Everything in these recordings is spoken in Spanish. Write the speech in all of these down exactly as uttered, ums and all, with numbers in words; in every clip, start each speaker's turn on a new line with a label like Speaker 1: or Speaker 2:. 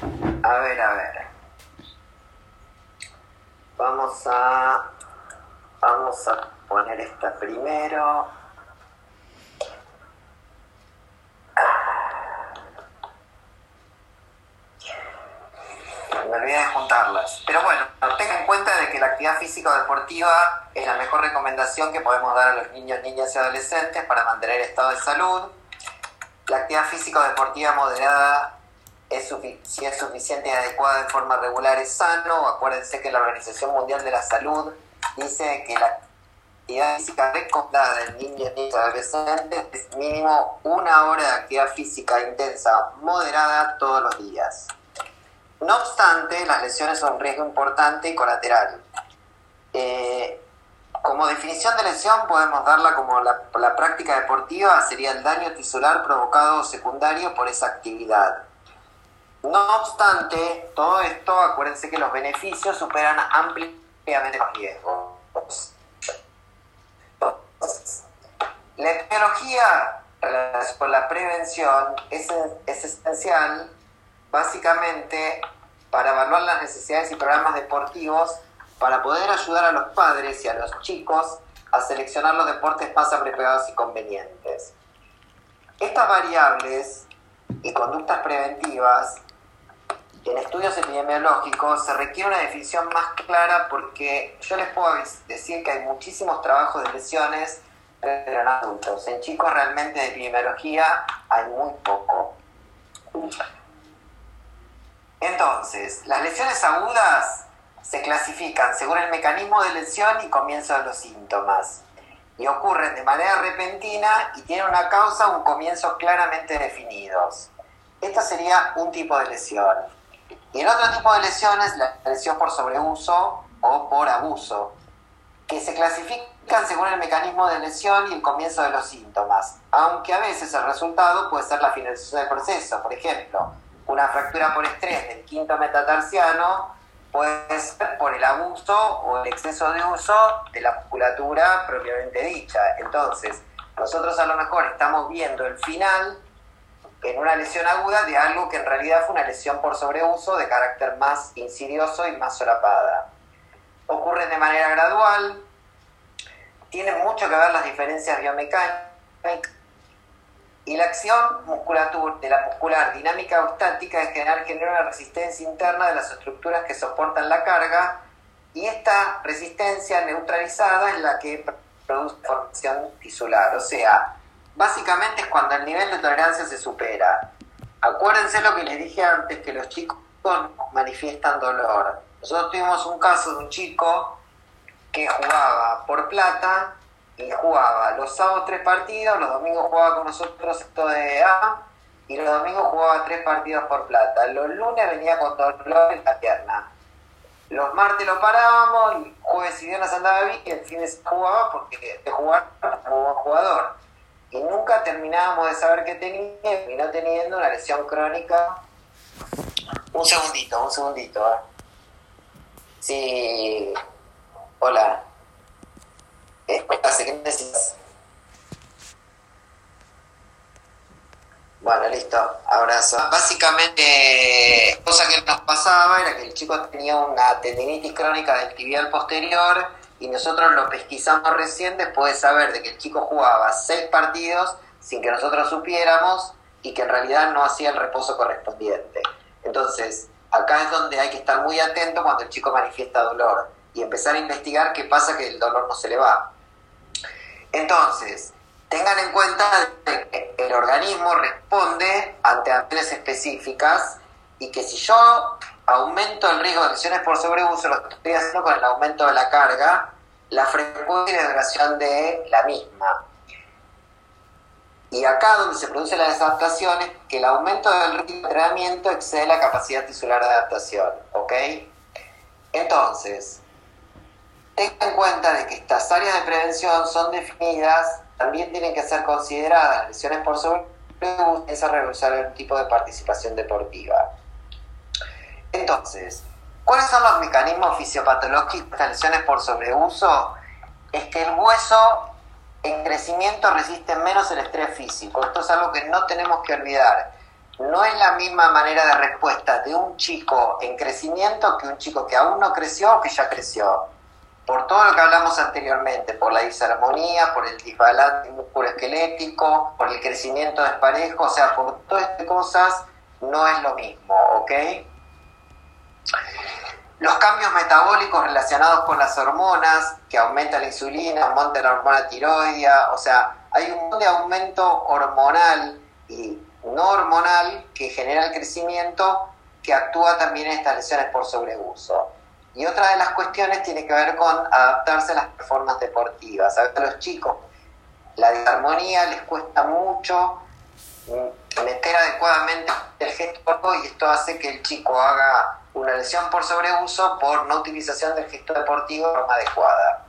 Speaker 1: A ver, a ver. Vamos a... Vamos a poner esta primero. Me olvidé de juntarlas. Pero bueno, tengan en cuenta de que la actividad física o deportiva es la mejor recomendación que podemos dar a los niños, niñas y adolescentes para mantener el estado de salud. La actividad física o deportiva moderada es sufic- si es suficiente y adecuada en forma regular es sano. Acuérdense que la Organización Mundial de la Salud dice que la actividad física recomendada en niños, niñas y adolescentes es mínimo una hora de actividad física intensa moderada todos los días. No obstante, las lesiones son un riesgo importante y colateral. Eh, como definición de lesión podemos darla como la, la práctica deportiva sería el daño tisular provocado o secundario por esa actividad. No obstante, todo esto, acuérdense que los beneficios superan ampliamente los riesgos. La epidemiología con la prevención es, es esencial básicamente para evaluar las necesidades y programas deportivos para poder ayudar a los padres y a los chicos a seleccionar los deportes más apropiados y convenientes. Estas variables y conductas preventivas en estudios epidemiológicos se requiere una definición más clara porque yo les puedo decir que hay muchísimos trabajos de lesiones pero en adultos. En chicos realmente de epidemiología hay muy poco. Entonces, las lesiones agudas se clasifican según el mecanismo de lesión y comienzo de los síntomas y ocurren de manera repentina y tienen una causa o un comienzo claramente definidos. Esta sería un tipo de lesión. Y el otro tipo de lesión es la lesión por sobreuso o por abuso, que se clasifican según el mecanismo de lesión y el comienzo de los síntomas, aunque a veces el resultado puede ser la finalización del proceso. Por ejemplo, una fractura por estrés del quinto metatarsiano puede ser por el abuso o el exceso de uso de la musculatura propiamente dicha. Entonces, nosotros a lo mejor estamos viendo el final en una lesión aguda de algo que en realidad fue una lesión por sobreuso de carácter más insidioso y más solapada. Ocurren de manera gradual, tienen mucho que ver las diferencias biomecánicas y la acción musculatura, de la muscular dinámica o estática en general genera una resistencia interna de las estructuras que soportan la carga y esta resistencia neutralizada es la que produce formación tisular. O sea, básicamente es cuando el nivel de tolerancia se supera. Acuérdense lo que les dije antes, que los chicos manifiestan dolor. Nosotros tuvimos un caso de un chico que jugaba por plata y jugaba los sábados tres partidos, los domingos jugaba con nosotros esto de A y los domingos jugaba tres partidos por plata. Los lunes venía con dolor en la pierna. Los martes lo parábamos, el jueves y viernes andaba bien y el fin de semana jugaba porque de jugar como buen jugador. Y nunca terminábamos de saber qué tenía, terminó teniendo una lesión crónica. Un segundito, un segundito. ¿eh? Sí, hola. ¿Qué necesitas? Bueno, listo, abrazo. Básicamente, cosa que nos pasaba era que el chico tenía una tendinitis crónica del tibial posterior y nosotros lo pesquisamos recién después de saber de que el chico jugaba seis partidos sin que nosotros supiéramos y que en realidad no hacía el reposo correspondiente. Entonces, acá es donde hay que estar muy atento cuando el chico manifiesta dolor y empezar a investigar qué pasa que el dolor no se le va. Entonces, tengan en cuenta que el organismo responde ante acciones específicas y que si yo aumento el riesgo de lesiones por sobreuso, lo estoy haciendo con el aumento de la carga, la frecuencia y duración de la misma. Y acá donde se produce la desadaptación es que el aumento del ritmo de entrenamiento excede la capacidad tisular de adaptación, ¿ok? Entonces, tengan en cuenta de que estas áreas de prevención son definidas, también tienen que ser consideradas lesiones por sobreuso y esa realizar algún tipo de participación deportiva. Entonces, ¿cuáles son los mecanismos fisiopatológicos de estas lesiones por sobreuso? Es que el hueso en crecimiento resiste menos el estrés físico. Esto es algo que no tenemos que olvidar. no es la misma manera de respuesta de un chico en crecimiento que un chico que aún no creció o que ya creció. Por todo lo que hablamos anteriormente, por la disarmonía, por el desbalance musculoesquelético, por el crecimiento desparejo, o sea, por todas estas cosas no es lo mismo, ¿ok? Los cambios metabólicos relacionados con las hormonas, que aumenta la insulina, aumenta la hormona tiroidea, o sea, hay un montón de aumento hormonal y no hormonal que genera el crecimiento, que actúa también en estas lesiones por sobreuso. Y otra de las cuestiones tiene que ver con adaptarse a las performances deportivas. A los chicos la disarmonía les cuesta mucho meter adecuadamente el gesto, y esto hace que el chico haga una lesión por sobreuso por no utilización del gesto deportivo de forma adecuada.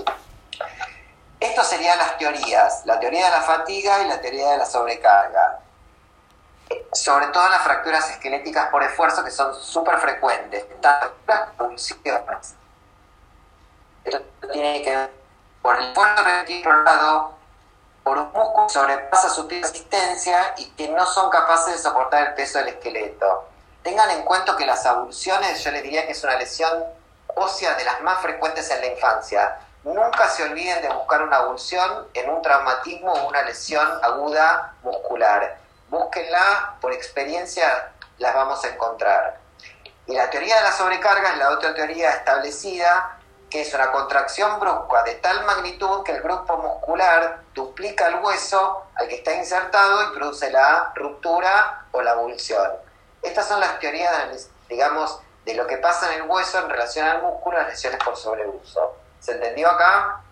Speaker 1: Esto serían las teorías, la teoría de la fatiga y la teoría de la sobrecarga. Sobre todo las fracturas esqueléticas por esfuerzo, que son súper frecuentes, tanto las convulsiones. Esto tiene que ver por el esfuerzo repetido, por un músculo que sobrepasa su resistencia y que no son capaces de soportar el peso del esqueleto. Tengan en cuenta que las avulsiones, yo les diría que es una lesión ósea de las más frecuentes en la infancia. Nunca se olviden de buscar una avulsión en un traumatismo o una lesión aguda muscular. Búsquenla, por experiencia las vamos a encontrar. Y la teoría de la sobrecarga es la otra teoría establecida, que es una contracción brusca de tal magnitud que el grupo muscular duplica el hueso al que está insertado y produce la ruptura o la avulsión. Estas son las teorías, digamos, de lo que pasa en el hueso en relación al músculo, las lesiones por sobreuso. ¿Se entendió acá?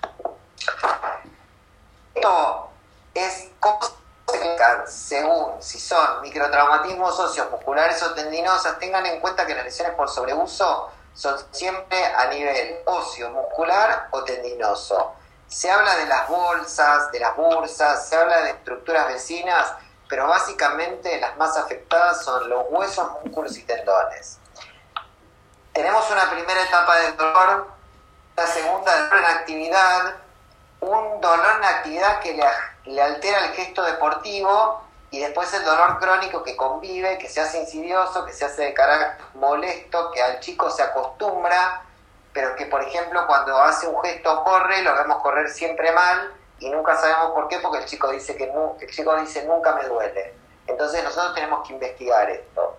Speaker 1: Esto es cómo se explican según si son microtraumatismos óseos, musculares o tendinosas. Tengan en cuenta que las lesiones por sobreuso son siempre a nivel óseo, muscular o tendinoso. Se habla de las bolsas, de las bursas, se habla de estructuras vecinas, pero básicamente las más afectadas son los huesos, músculos y tendones. Tenemos una primera etapa de dolor, la segunda dolor en actividad, un dolor en actividad que le, le altera el gesto deportivo, y después el dolor crónico que convive, que se hace insidioso, que se hace de carácter molesto, que al chico se acostumbra, pero que, por ejemplo, cuando hace un gesto o corre, lo vemos correr siempre mal y nunca sabemos por qué, porque el chico dice que no, el chico dice nunca me duele. Entonces nosotros tenemos que investigar esto.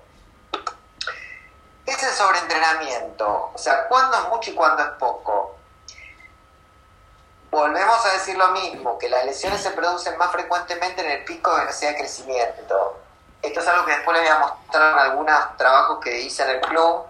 Speaker 1: ¿Qué es el sobreentrenamiento? O sea, ¿cuándo es mucho y cuándo es poco? Volvemos a decir lo mismo, que las lesiones se producen más frecuentemente en el pico de velocidad de crecimiento. Esto es algo que después les voy a mostrar en algunos trabajos que hice en el club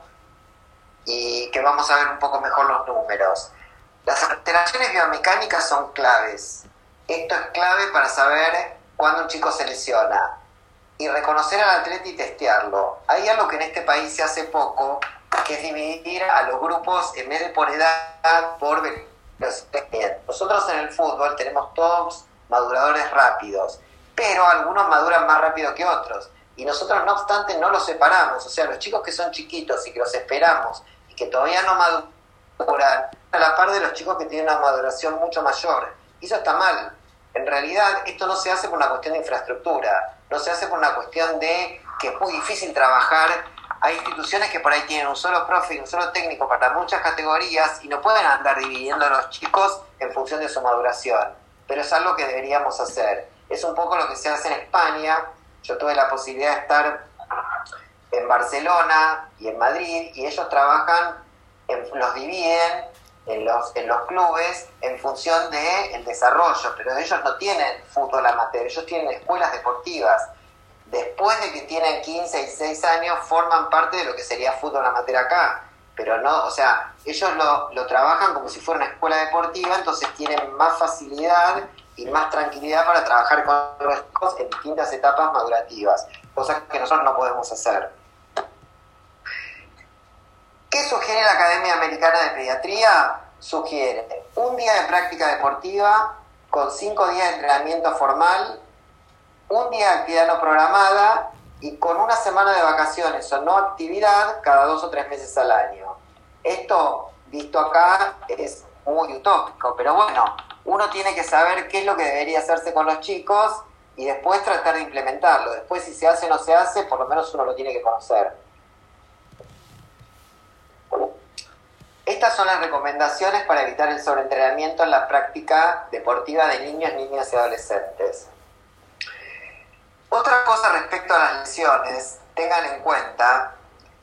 Speaker 1: y que vamos a ver un poco mejor los números. Las alteraciones biomecánicas son claves. Esto es clave para saber cuándo un chico se lesiona y reconocer al atleta y testearlo. Hay algo que en este país se hace poco, que es dividir a los grupos en vez de por edad, por velocidad. Nosotros en el fútbol tenemos todos maduradores rápidos, pero algunos maduran más rápido que otros, y nosotros no obstante no los separamos. O sea, los chicos que son chiquitos y que los esperamos y que todavía no maduran a la par de los chicos que tienen una maduración mucho mayor, y eso está mal. En realidad esto no se hace por una cuestión de infraestructura, no se hace por una cuestión de que es muy difícil trabajar. Hay instituciones que por ahí tienen un solo profe y un solo técnico para muchas categorías y no pueden andar dividiendo a los chicos en función de su maduración. Pero es algo que deberíamos hacer. Es un poco lo que se hace en España. Yo tuve la posibilidad de estar en Barcelona y en Madrid, y ellos trabajan, en, los dividen en los, en los clubes en función del desarrollo, pero ellos no tienen fútbol amateur, ellos tienen escuelas deportivas. Después de que tienen quince y dieciséis años, forman parte de lo que sería fútbol amateur acá. Pero no, o sea, ellos lo, lo trabajan como si fuera una escuela deportiva, entonces tienen más facilidad y más tranquilidad para trabajar con los chicos en distintas etapas madurativas, cosas que nosotros no podemos hacer. ¿Qué sugiere la Academia Americana de Pediatría? Sugiere un día de práctica deportiva con cinco días de entrenamiento formal, un día de actividad no programada y con una semana de vacaciones o no actividad cada dos o tres meses al año. Esto, visto acá, es muy utópico, pero bueno, uno tiene que saber qué es lo que debería hacerse con los chicos y después tratar de implementarlo. Después si se hace o no se hace, por lo menos uno lo tiene que conocer. Estas son las recomendaciones para evitar el sobreentrenamiento en la práctica deportiva de niños, niñas y adolescentes. Otra cosa respecto a las lesiones, tengan en cuenta,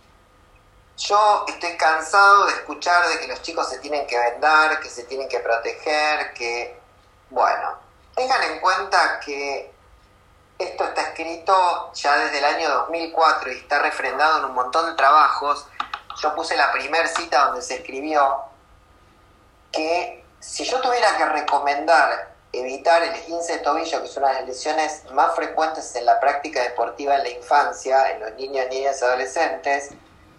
Speaker 1: yo estoy cansado de escuchar de que los chicos se tienen que vendar, que se tienen que proteger, que, bueno, tengan en cuenta que esto está escrito ya desde el año dos mil cuatro y está refrendado en un montón de trabajos. Yo puse la primer cita donde se escribió que si yo tuviera que recomendar evitar el esguince de tobillo, que es una de las lesiones más frecuentes en la práctica deportiva en la infancia, en los niños, niñas y adolescentes,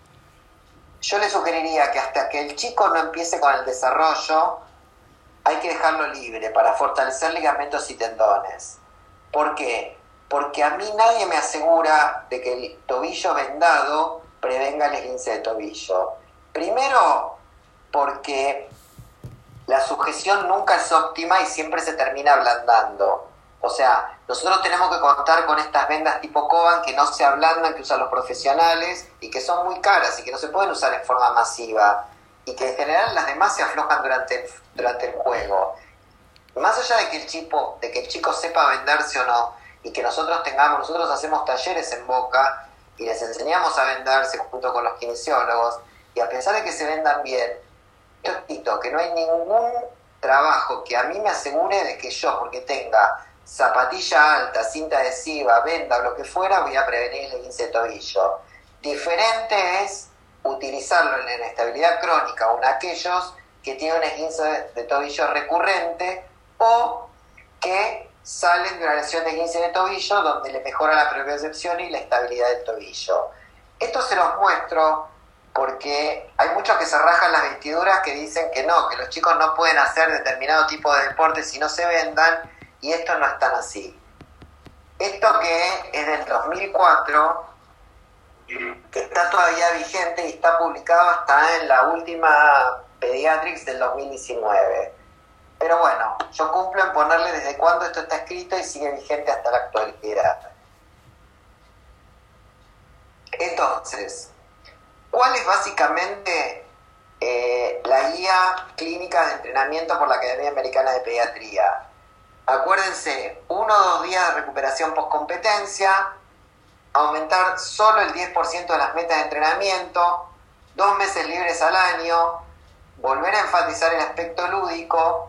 Speaker 1: yo le sugeriría que hasta que el chico no empiece con el desarrollo, hay que dejarlo libre para fortalecer ligamentos y tendones. ¿Por qué? Porque a mí nadie me asegura de que el tobillo vendado prevenga el esguince de tobillo. Primero, porque la sujeción nunca es óptima y siempre se termina ablandando. O sea, nosotros tenemos que contar con estas vendas tipo Coban que no se ablandan, que usan los profesionales y que son muy caras y que no se pueden usar en forma masiva y que en general las demás se aflojan durante el, durante el juego. Más allá de que el chico, de que el chico sepa vendarse o no y que nosotros tengamos, nosotros hacemos talleres en Boca y les enseñamos a vendarse junto con los kinesiólogos, y a pesar de que se vendan bien, yo quito que no hay ningún trabajo que a mí me asegure de que yo, porque tenga zapatilla alta, cinta adhesiva, venda o lo que fuera, voy a prevenir el esguince de tobillo. Diferente es utilizarlo en la inestabilidad crónica o en aquellos que tienen un esguince de tobillo recurrente o que salen de una lesión de esguince de tobillo donde le mejora la propiocepción y la estabilidad del tobillo. Esto se los muestro porque hay muchos que se rajan las vestiduras que dicen que no, que los chicos no pueden hacer determinado tipo de deporte si no se vendan, y esto no es tan así. Esto que es del dos mil cuatro, que está todavía vigente y está publicado hasta en la última Pediatrics del dos mil diecinueve. Pero bueno, yo cumplo en ponerle desde cuándo esto está escrito y sigue vigente hasta la actualidad. Entonces, ¿cuál es básicamente eh, la guía clínica de entrenamiento por la Academia Americana de Pediatría? Acuérdense, uno o dos días de recuperación post-competencia, aumentar solo el diez por ciento de las metas de entrenamiento, dos meses libres al año, volver a enfatizar el aspecto lúdico.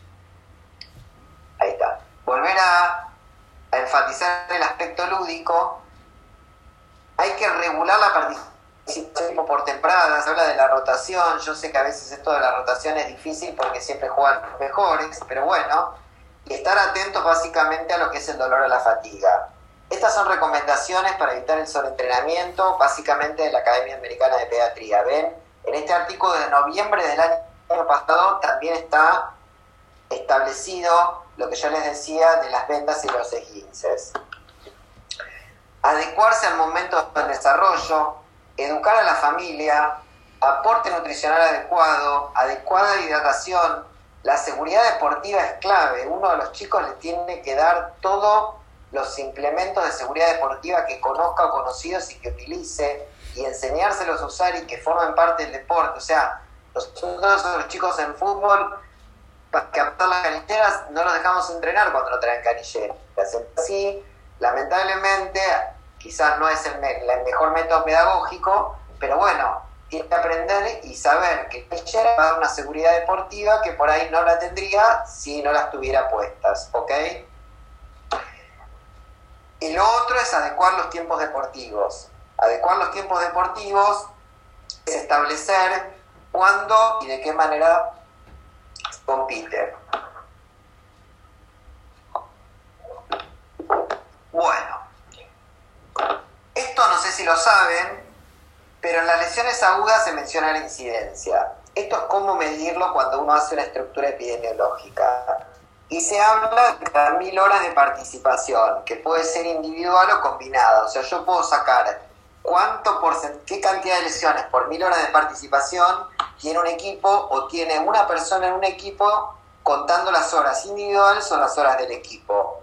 Speaker 1: Ahí está. Volver a, a enfatizar el aspecto lúdico. Hay que regular la participación por temporadas. Se habla de la rotación. Yo sé que a veces esto de la rotación es difícil porque siempre juegan los mejores, pero bueno. Y estar atentos básicamente a lo que es el dolor o la fatiga. Estas son recomendaciones para evitar el sobreentrenamiento, básicamente de la Academia Americana de Pediatría. Ven, en este artículo de noviembre del año pasado también está establecido lo que yo les decía de las vendas y los esguinces. Adecuarse al momento del desarrollo, educar a la familia, aporte nutricional adecuado, adecuada hidratación. La seguridad deportiva es clave. Uno de los chicos le tiene que dar todos los implementos de seguridad deportiva que conozca o conocidos y que utilice, y enseñárselos a usar y que formen parte del deporte. O sea, nosotros los chicos en fútbol, para captar las canilleras, no los dejamos entrenar cuando no traen canilleras. Así, lamentablemente, quizás no es el, me- el mejor método pedagógico, pero bueno, tiene que aprender y saber que la canillera va a dar una seguridad deportiva que por ahí no la tendría si no las tuviera puestas, ¿ok? Y lo otro es adecuar los tiempos deportivos. Adecuar los tiempos deportivos es establecer cuándo y de qué manera se compite. Bueno, esto no sé si lo saben, pero en las lesiones agudas se menciona la incidencia. Esto es cómo medirlo cuando uno hace una estructura epidemiológica. Y se habla de cada mil horas de participación, que puede ser individual o combinada. O sea, yo puedo sacar cuánto porcent- qué cantidad de lesiones por mil horas de participación tiene un equipo o tiene una persona en un equipo contando las horas individuales o las horas del equipo.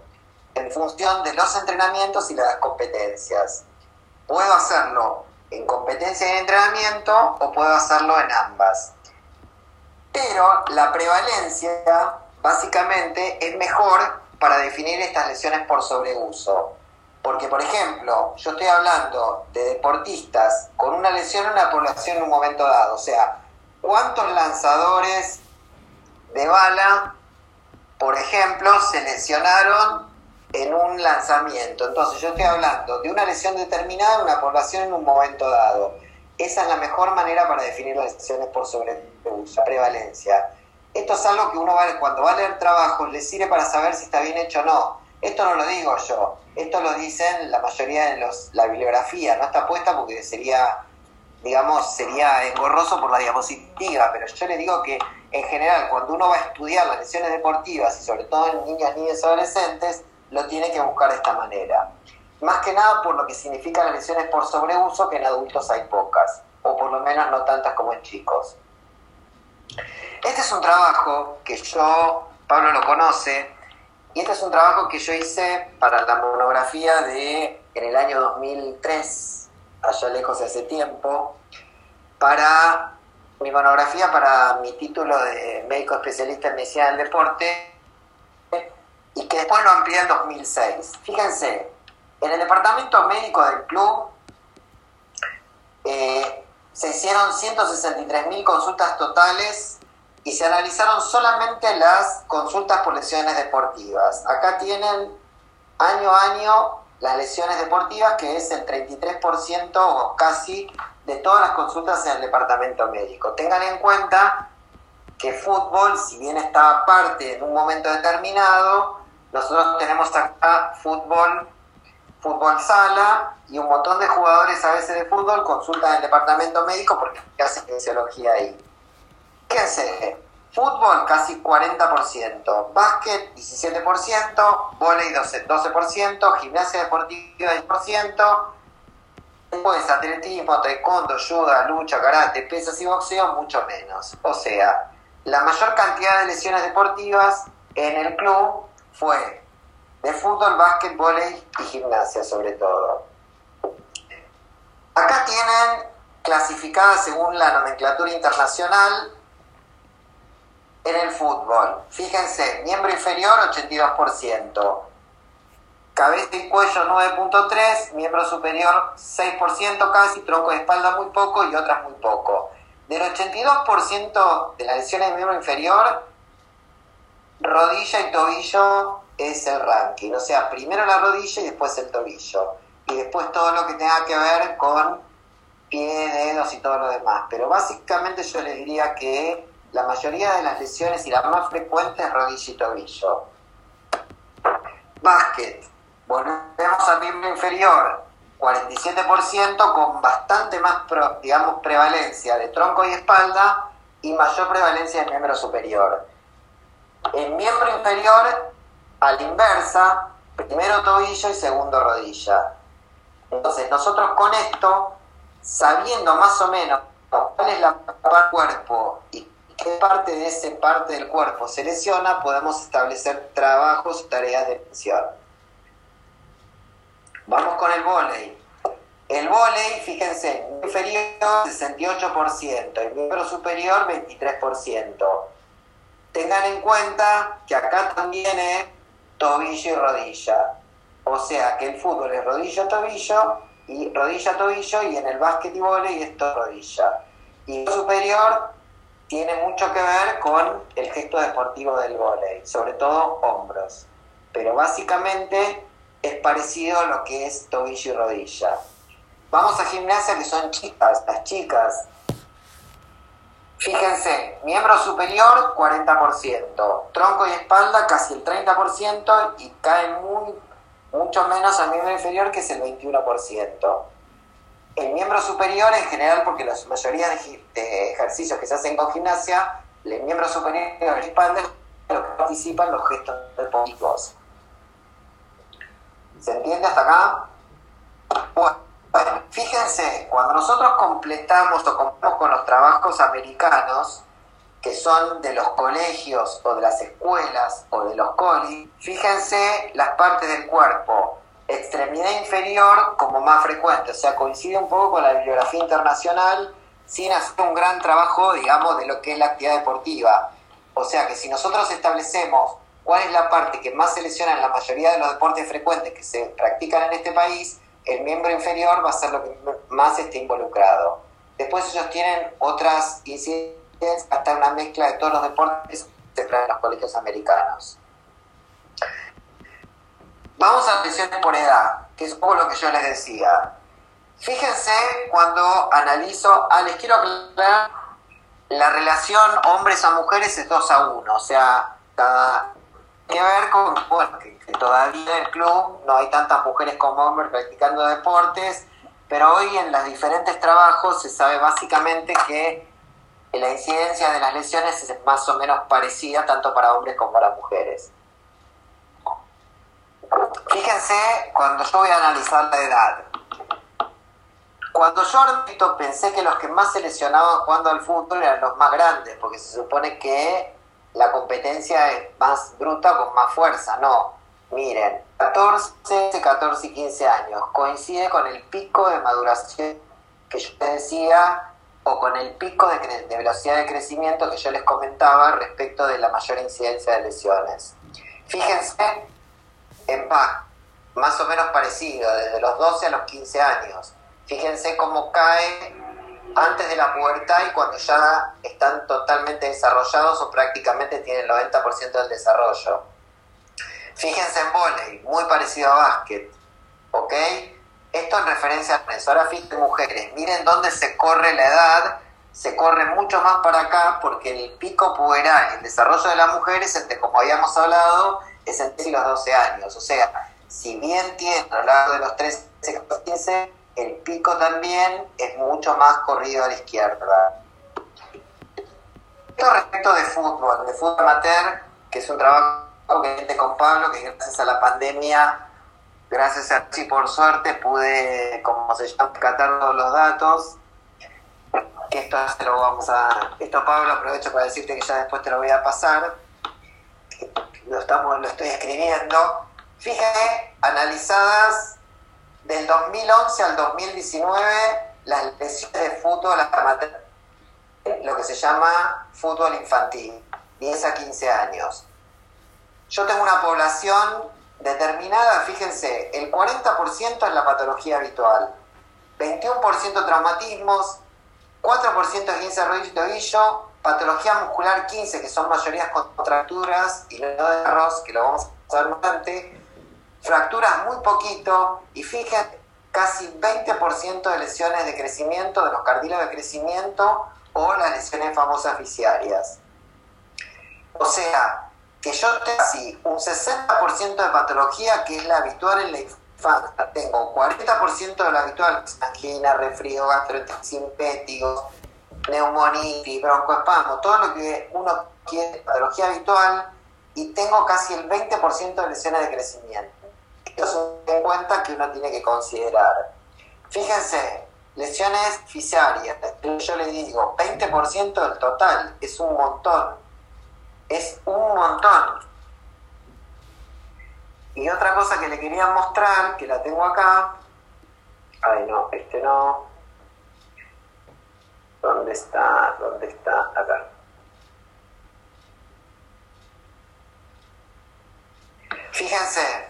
Speaker 1: en función de los entrenamientos y las competencias. Puedo hacerlo en competencia y entrenamiento o puedo hacerlo en ambas. Pero la prevalencia básicamente es mejor para definir estas lesiones por sobreuso. Porque, por ejemplo, yo estoy hablando de deportistas con una lesión en una población en un momento dado. O sea, ¿cuántos lanzadores de bala, por ejemplo, se lesionaron en un lanzamiento? Entonces yo estoy hablando de una lesión determinada en una población en un momento dado. Esa es la mejor manera para definir las lesiones por sobreuso, prevalencia. Esto es algo que uno va, cuando va a leer trabajos le sirve para saber si está bien hecho o no. Esto no lo digo yo, esto lo dicen la mayoría de los, la bibliografía, no está puesta porque sería, digamos, sería engorroso por la diapositiva, pero yo le digo que en general cuando uno va a estudiar las lesiones deportivas y sobre todo en niñas, niños y adolescentes, lo tiene que buscar de esta manera. Más que nada por lo que significan las lesiones por sobreuso, que en adultos hay pocas, o por lo menos no tantas como en chicos. Este es un trabajo que yo, Pablo lo conoce, y este es un trabajo que yo hice para la monografía de, en el año dos mil tres, allá lejos de hace tiempo, para mi monografía, para mi título de médico especialista en medicina del deporte, y que después lo amplié en dos mil seis. Fíjense, en el departamento médico del club eh, se hicieron ciento sesenta y tres mil consultas totales y se analizaron solamente las consultas por lesiones deportivas. Acá tienen año a año las lesiones deportivas, que es el treinta y tres por ciento o casi de todas las consultas en el departamento médico. Tengan en cuenta que fútbol, si bien está aparte en un momento determinado, nosotros tenemos acá fútbol, fútbol sala, y un montón de jugadores a veces de fútbol consultan en el departamento médico porque hacen fisiología ahí. Fíjense, fútbol casi cuarenta por ciento, básquet diecisiete por ciento, vóley doce por ciento, gimnasia deportiva diez por ciento, después atletismo, taekwondo, judo, lucha, karate, pesas y boxeo mucho menos. O sea, la mayor cantidad de lesiones deportivas en el club fue de fútbol, básquet, vóley y gimnasia sobre todo. Acá tienen clasificadas según la nomenclatura internacional en el fútbol. Fíjense, miembro inferior ochenta y dos por ciento, cabeza y cuello nueve punto tres por ciento, miembro superior seis por ciento casi, tronco y espalda muy poco y otras muy poco. Del ochenta y dos por ciento de las lesiones de miembro inferior, rodilla y tobillo es el ranking. O sea, primero la rodilla y después el tobillo. Y después todo lo que tenga que ver con pie, dedos y todo lo demás. Pero básicamente yo les diría que la mayoría de las lesiones y la más frecuente es rodilla y tobillo. Básquet. Volvemos al miembro inferior. cuarenta y siete por ciento con bastante más, pro, digamos, prevalencia de tronco y espalda y mayor prevalencia del miembro superior. El miembro inferior, a la inversa, primero tobillo y segundo rodilla. Entonces nosotros con esto, sabiendo más o menos cuál es la parte del cuerpo y qué parte de esa parte del cuerpo se lesiona, podemos establecer trabajos, tareas de prevención. Vamos con el vóley. El vóley, fíjense, el inferior sesenta y ocho por ciento, el miembro superior veintitrés por ciento. Tengan en cuenta que acá también es tobillo y rodilla. O sea que el fútbol es rodilla-tobillo y rodilla-tobillo, y en el básquet y vóley es todo rodilla. Y el superior tiene mucho que ver con el gesto deportivo del vóley, sobre todo hombros. Pero básicamente es parecido a lo que es tobillo y rodilla. Vamos a gimnasia, que son chicas, las chicas. Fíjense, miembro superior cuarenta por ciento, tronco y espalda casi el treinta por ciento y cae muy, mucho menos al miembro inferior, que es el veintiuno por ciento. El miembro superior en general, porque la mayoría de, de ejercicios que se hacen con gimnasia, el miembro superior y la espalda es lo que participan los gestos deportivos. ¿Se entiende hasta acá? Bueno, fíjense, cuando nosotros completamos o comparamos con los trabajos americanos, que son de los colegios o de las escuelas o de los colis, fíjense las partes del cuerpo, extremidad inferior como más frecuente, o sea, coincide un poco con la bibliografía internacional sin hacer un gran trabajo, digamos, de lo que es la actividad deportiva. O sea, que si nosotros establecemos cuál es la parte que más se lesiona en la mayoría de los deportes frecuentes que se practican en este país, el miembro inferior va a ser lo que más esté involucrado. Después ellos tienen otras incidencias, hasta una mezcla de todos los deportes que se traen en los colegios americanos. Vamos a lesiones por edad, que es un poco lo que yo les decía. Fíjense cuando analizo, ah, les quiero aclarar, la relación hombres a mujeres es dos a uno, o sea, cada, tiene que ver con bueno, que, que todavía en el club no hay tantas mujeres como hombres practicando deportes, pero hoy en los diferentes trabajos se sabe básicamente que la incidencia de las lesiones es más o menos parecida tanto para hombres como para mujeres. Fíjense cuando yo voy a analizar la edad. Cuando yo pensé que los que más se lesionaban jugando al fútbol eran los más grandes, porque se supone que la competencia es más bruta con más fuerza. No, miren, catorce, catorce y quince años coincide con el pico de maduración que yo les decía, o con el pico de, cre- de velocidad de crecimiento que yo les comentaba respecto de la mayor incidencia de lesiones. Fíjense, en más, más o menos parecido, desde los doce a los quince años. Fíjense cómo cae antes de la pubertad y cuando ya están totalmente desarrollados o prácticamente tienen el noventa por ciento del desarrollo. Fíjense en vóley, muy parecido a básquet, ¿ok? Esto en referencia a eso. Ahora fíjense mujeres, miren dónde se corre la edad, se corre mucho más para acá porque el pico puberal y el desarrollo de las mujeres, entre, como habíamos hablado, es entre los doce años. O sea, si bien tienen a lo largo de los trece, quince, el pico también es mucho más corrido a la izquierda. Esto respecto de fútbol, de fútbol amateur, que es un trabajo que hice con Pablo, que gracias a la pandemia, gracias a Chi por suerte, pude, como se llama, catar todos los datos. Que esto se lo vamos a... Esto, Pablo, aprovecho para decirte que ya después te lo voy a pasar. Lo, estamos, lo estoy escribiendo. Fíjate, analizadas del dos mil once al dos mil diecinueve, las lesiones de fútbol amateur, lo que se llama fútbol infantil, diez a quince años. Yo tengo una población determinada, fíjense, el cuarenta por ciento es la patología habitual, veintiuno por ciento traumatismos, cuatro por ciento esguince de rodilla y tobillo, patología muscular quince, que son mayorías contracturas y no de arroz, que lo vamos a ver más adelante, fracturas muy poquito, y fíjense, casi veinte por ciento de lesiones de crecimiento, de los cartílagos de crecimiento, o las lesiones famosas fisiarias. O sea, que yo tengo así un sesenta por ciento de patología, que es la habitual en la infancia. Tengo cuarenta por ciento de la habitual, angina, resfrío, gastroenteritis simpéticos, neumonitis, broncoespasmo, todo lo que uno quiere de patología habitual, y tengo casi el veinte por ciento de lesiones de crecimiento. Esto es en cuenta que uno tiene que considerar. Fíjense, lesiones fisiarias, yo les digo, veinte por ciento del total, es un montón. Es un montón. Y otra cosa que le quería mostrar, que la tengo acá. Ay, no, este no. ¿Dónde está? ¿Dónde está? Acá. Fíjense,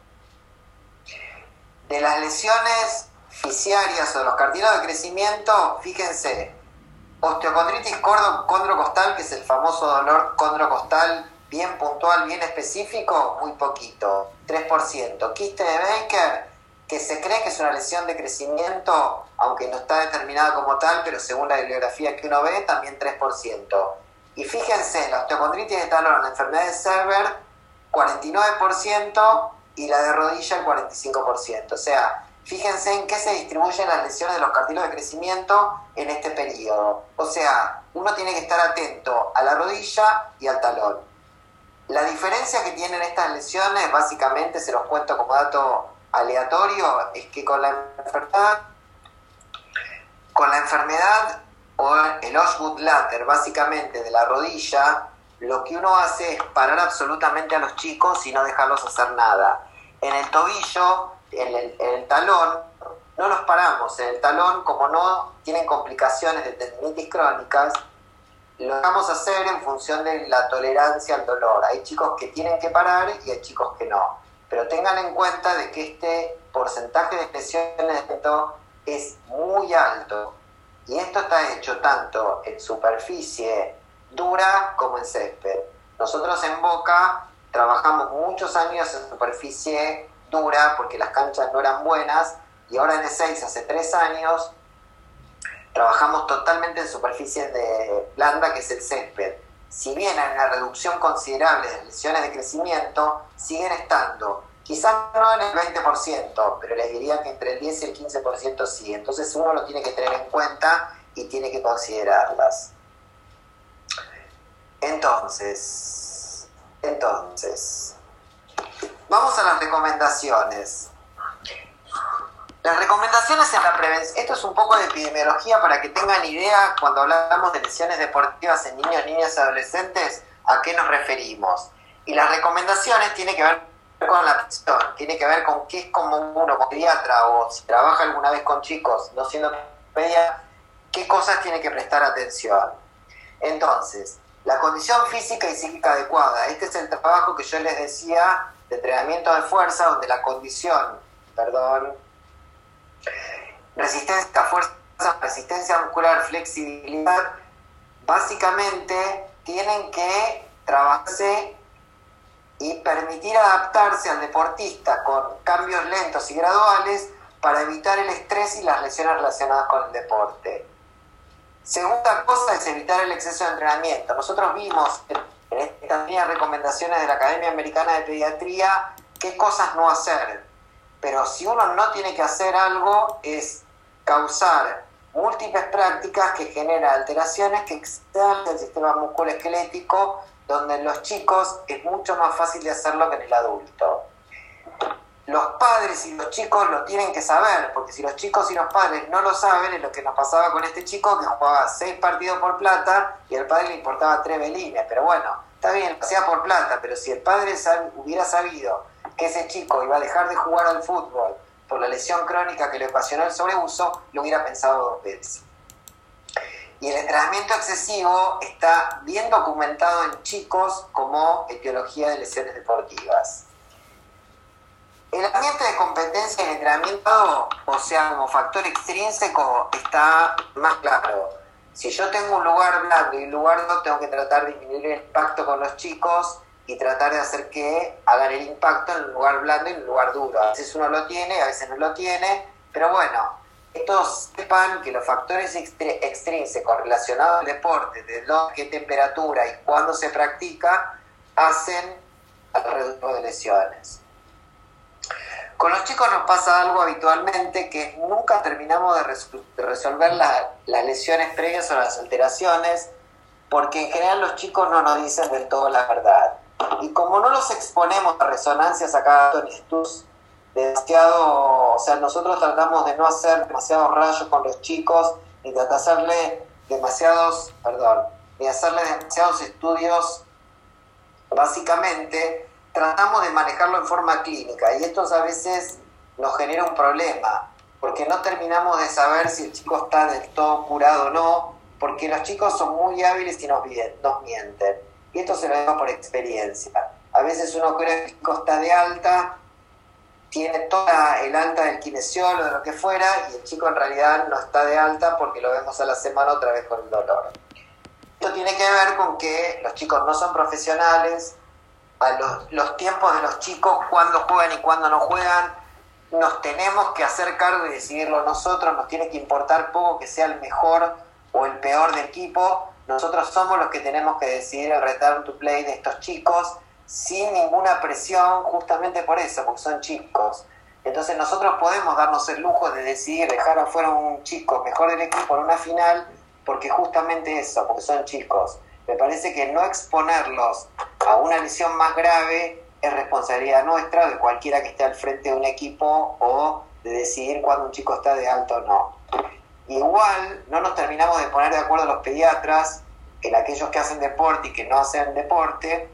Speaker 1: de las lesiones fisiarias o de los cartílagos de crecimiento, fíjense, osteocondritis condrocostal, que es el famoso dolor condrocostal bien puntual, bien específico, muy poquito, tres por ciento. Quiste de Baker, que se cree que es una lesión de crecimiento, aunque no está determinada como tal, pero según la bibliografía que uno ve, también tres por ciento. Y fíjense, la osteocondritis de talón, la enfermedad de Sever, cuarenta y nueve por ciento, y la de rodilla el cuarenta y cinco por ciento. O sea, fíjense en qué se distribuyen las lesiones de los cartílagos de crecimiento en este periodo. O sea, uno tiene que estar atento a la rodilla y al talón. La diferencia que tienen estas lesiones, básicamente, se los cuento como dato aleatorio, es que con la enfermedad, con la enfermedad o el Osgood Latter, básicamente de la rodilla, lo que uno hace es parar absolutamente a los chicos y no dejarlos hacer nada. En el tobillo, en el, en el talón, no los paramos. En el talón, como no tienen complicaciones de tendinitis crónicas, lo dejamos hacer en función de la tolerancia al dolor. Hay chicos que tienen que parar y hay chicos que no. Pero tengan en cuenta de que este porcentaje de lesiones es muy alto. Y esto está hecho tanto en superficie dura como en césped. Nosotros en Boca trabajamos muchos años en superficie dura porque las canchas no eran buenas, y ahora en Ezeiza, hace tres años, trabajamos totalmente en superficie de blanda, que es el césped. Si bien hay una reducción considerable de lesiones de crecimiento, siguen estando, quizás no en el veinte por ciento, pero les diría que entre el diez y el quince por ciento sí. Entonces uno lo tiene que tener en cuenta y tiene que considerarlas. Entonces, entonces, vamos a las recomendaciones. Las recomendaciones en la prevención, esto es un poco de epidemiología para que tengan idea cuando hablamos de lesiones deportivas en niños, niñas y adolescentes, a qué nos referimos. Y las recomendaciones tienen que ver con la prevención, tiene que ver con qué es como uno, como pediatra, o si trabaja alguna vez con chicos, no siendo pediatra, qué cosas tiene que prestar atención. Entonces, la condición física y psíquica adecuada. Este es el trabajo que yo les decía de entrenamiento de fuerza, donde la condición, perdón, resistencia, fuerza, resistencia muscular, flexibilidad, básicamente tienen que trabajarse y permitir adaptarse al deportista con cambios lentos y graduales para evitar el estrés y las lesiones relacionadas con el deporte. Segunda cosa es evitar el exceso de entrenamiento. Nosotros vimos en estas líneas recomendaciones de la Academia Americana de Pediatría qué cosas no hacer. Pero si uno no tiene que hacer algo, es causar múltiples prácticas que generan alteraciones que excedan el sistema musculoesquelético, donde en los chicos es mucho más fácil de hacerlo que en el adulto. Los padres y los chicos lo tienen que saber, porque si los chicos y los padres no lo saben, es lo que nos pasaba con este chico que jugaba seis partidos por plata y al padre le importaba tres belines. Pero bueno, está bien, lo hacía por plata, pero si el padre sab- hubiera sabido que ese chico iba a dejar de jugar al fútbol por la lesión crónica que le ocasionó el sobreuso, lo hubiera pensado dos veces. Y el entrenamiento excesivo está bien documentado en chicos como etiología de lesiones deportivas. El ambiente de competencia y el entrenamiento, o sea, como factor extrínseco, está más claro. Si yo tengo un lugar blando y un lugar duro, tengo que tratar de disminuir el impacto con los chicos y tratar de hacer que hagan el impacto en un lugar blando y en un lugar duro. A veces uno lo tiene, a veces no lo tiene, pero bueno, estos sepan que los factores extrínsecos relacionados al deporte, de lo, qué temperatura y cuándo se practica, hacen al reducción de lesiones. Con los chicos nos pasa algo habitualmente, que nunca terminamos de, res- de resolver la, las lesiones previas o las alteraciones, porque en general los chicos no nos dicen del todo la verdad. Y como no los exponemos a resonancias a cada rato en estudios demasiado, o sea, nosotros tratamos de no hacer demasiados rayos con los chicos, ni tratar de hacerle demasiados, perdón, ni hacerle demasiados estudios, básicamente tratamos de manejarlo en forma clínica, y esto a veces nos genera un problema, porque no terminamos de saber si el chico está del todo curado o no, porque los chicos son muy hábiles y nos, nos mienten, y esto se lo digo por experiencia. A veces uno cree que el chico está de alta, tiene toda el alta del kinesiólogo, de lo que fuera, y el chico en realidad no está de alta porque lo vemos a la semana otra vez con el dolor. Esto tiene que ver con que los chicos no son profesionales, a los, los tiempos de los chicos, cuándo juegan y cuándo no juegan, nos tenemos que hacer cargo y decidirlo nosotros. Nos tiene que importar poco que sea el mejor o el peor del equipo. Nosotros somos los que tenemos que decidir el return to play de estos chicos sin ninguna presión, justamente por eso, porque son chicos. Entonces nosotros podemos darnos el lujo de decidir dejar afuera a un chico mejor del equipo en una final, porque justamente eso, porque son chicos. Me parece que no exponerlos a una lesión más grave es responsabilidad nuestra, de cualquiera que esté al frente de un equipo, o de decidir cuándo un chico está de alto o no. Igual no nos terminamos de poner de acuerdo los pediatras, en aquellos que hacen deporte y que no hacen deporte,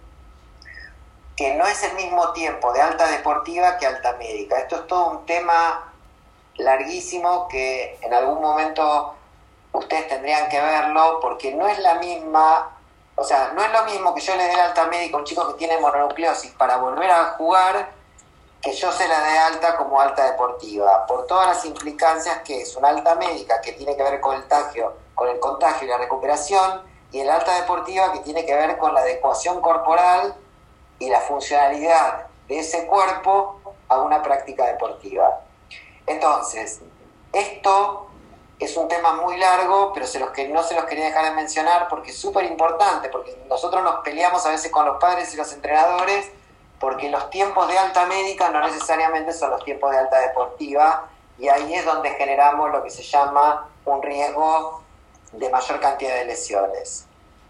Speaker 1: que no es el mismo tiempo de alta deportiva que alta médica. Esto es todo un tema larguísimo que en algún momento ustedes tendrían que verlo, porque no es la misma, o sea, no es lo mismo que yo le dé la alta médica a un chico que tiene mononucleosis para volver a jugar, que yo se la dé alta como alta deportiva, por todas las implicancias que es una alta médica que tiene que ver con el contagio, con el contagio y la recuperación, y el alta deportiva que tiene que ver con la adecuación corporal y la funcionalidad de ese cuerpo a una práctica deportiva. Entonces, esto es un tema muy largo, pero se los que, no se los quería dejar de mencionar porque es súper importante, porque nosotros nos peleamos a veces con los padres y los entrenadores, porque los tiempos de alta médica no necesariamente son los tiempos de alta deportiva, y ahí es donde generamos lo que se llama un riesgo de mayor cantidad de lesiones.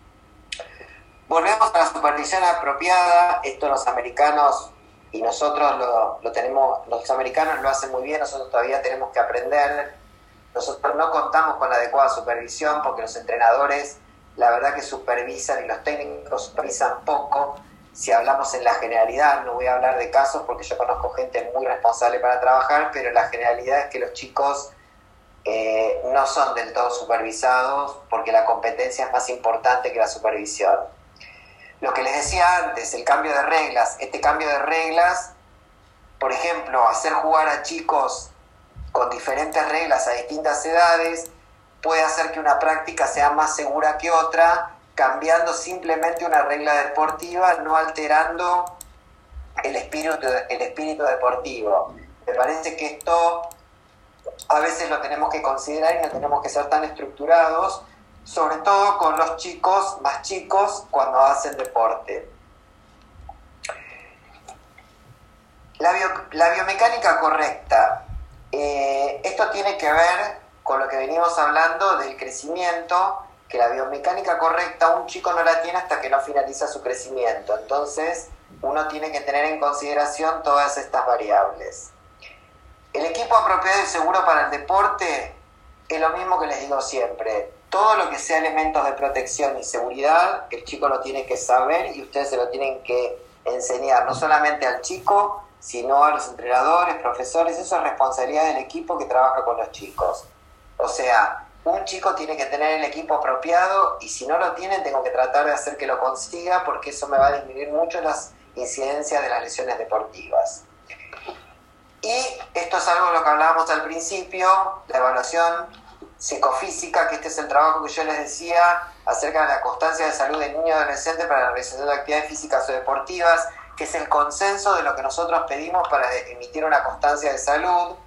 Speaker 1: Volvemos a la supervisión apropiada. Esto los americanos y nosotros lo, lo tenemos, los americanos lo hacen muy bien, nosotros todavía tenemos que aprender. Nosotros no contamos con la adecuada supervisión porque los entrenadores, la verdad que supervisan y los técnicos supervisan poco. Si hablamos en la generalidad, no voy a hablar de casos porque yo conozco gente muy responsable para trabajar, pero la generalidad es que los chicos eh, no son del todo supervisados porque la competencia es más importante que la supervisión. Lo que les decía antes, el cambio de reglas, este cambio de reglas, por ejemplo, hacer jugar a chicos con diferentes reglas a distintas edades, puede hacer que una práctica sea más segura que otra, cambiando simplemente una regla deportiva, no alterando el espíritu, el espíritu deportivo. Me parece que esto a veces lo tenemos que considerar y no tenemos que ser tan estructurados, sobre todo con los chicos más chicos cuando hacen deporte. La, bio, la biomecánica correcta. Eh, esto tiene que ver con lo que venimos hablando del crecimiento, que la biomecánica correcta un chico no la tiene hasta que no finaliza su crecimiento. Entonces, uno tiene que tener en consideración todas estas variables. El equipo apropiado y seguro para el deporte es lo mismo que les digo siempre. Todo lo que sea elementos de protección y seguridad, el chico lo tiene que saber y ustedes se lo tienen que enseñar, no solamente al chico, sino a los entrenadores, profesores. Eso es responsabilidad del equipo que trabaja con los chicos. O sea, un chico tiene que tener el equipo apropiado y si no lo tiene, tengo que tratar de hacer que lo consiga porque eso me va a disminuir mucho las incidencias de las lesiones deportivas. Y esto es algo de lo que hablábamos al principio, la evaluación psicofísica, que este es el trabajo que yo les decía acerca de la constancia de salud del niño y adolescente para la realización de actividades físicas o deportivas, que es el consenso de lo que nosotros pedimos para emitir una constancia de salud.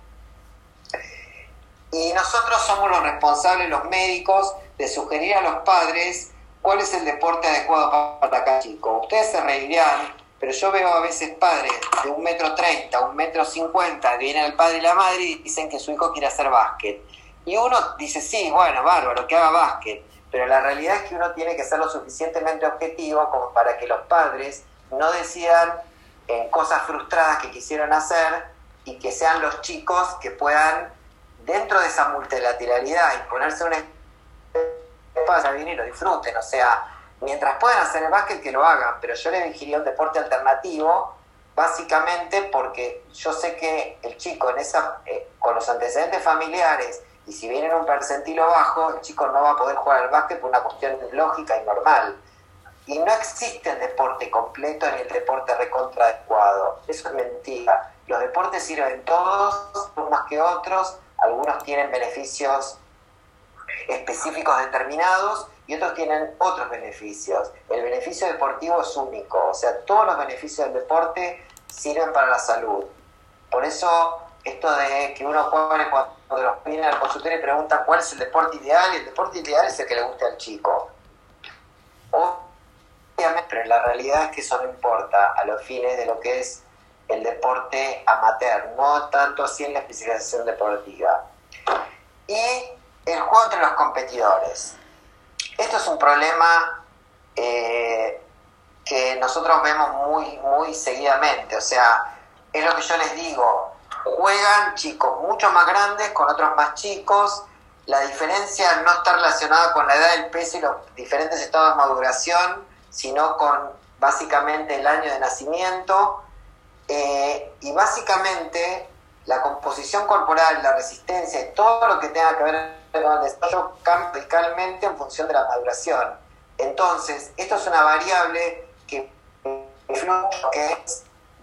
Speaker 1: Y nosotros somos los responsables, los médicos, de sugerir a los padres cuál es el deporte adecuado para cada chico. Ustedes se reirían, pero yo veo a veces padres de un metro treinta, un metro cincuenta, vienen el padre y la madre y dicen que su hijo quiere hacer básquet. Y uno dice, sí, bueno, bárbaro, que haga básquet. Pero la realidad es que uno tiene que ser lo suficientemente objetivo como para que los padres no decidan en cosas frustradas que quisieron hacer y que sean los chicos que puedan, dentro de esa multilateralidad, y ponerse un espacio bien y lo disfruten. O sea, mientras puedan hacer el básquet, que lo hagan, pero yo les elegiría un deporte alternativo, básicamente porque yo sé que el chico en esa, eh, con los antecedentes familiares, y si viene en un percentilo bajo, el chico no va a poder jugar al básquet por una cuestión lógica y normal. Y no existe el deporte completo ni el deporte recontra adecuado. Eso es mentira. Los deportes sirven todos, unos más que otros. Algunos tienen beneficios específicos determinados y otros tienen otros beneficios. El beneficio deportivo es único. O sea, todos los beneficios del deporte sirven para la salud. Por eso, esto de que uno juegue cuando los vienen al consultorio y preguntan cuál es el deporte ideal, y el deporte ideal es el que le guste al chico. Obviamente, pero la realidad es que eso no importa a los fines de lo que es el deporte amateur, no tanto así en la especialización deportiva. Y el juego entre los competidores. Esto es un problema eh, que nosotros vemos muy, muy seguidamente. O sea, es lo que yo les digo. Juegan chicos mucho más grandes con otros más chicos. la diferencia no está relacionada con la edad, el peso y los diferentes estados de maduración, sino con básicamente el año de nacimiento, eh, y básicamente la composición corporal, la resistencia y todo lo que tenga que ver con el desarrollo cambia radicalmente en función de la maduración. Entonces, esto es una variable que influye, que es,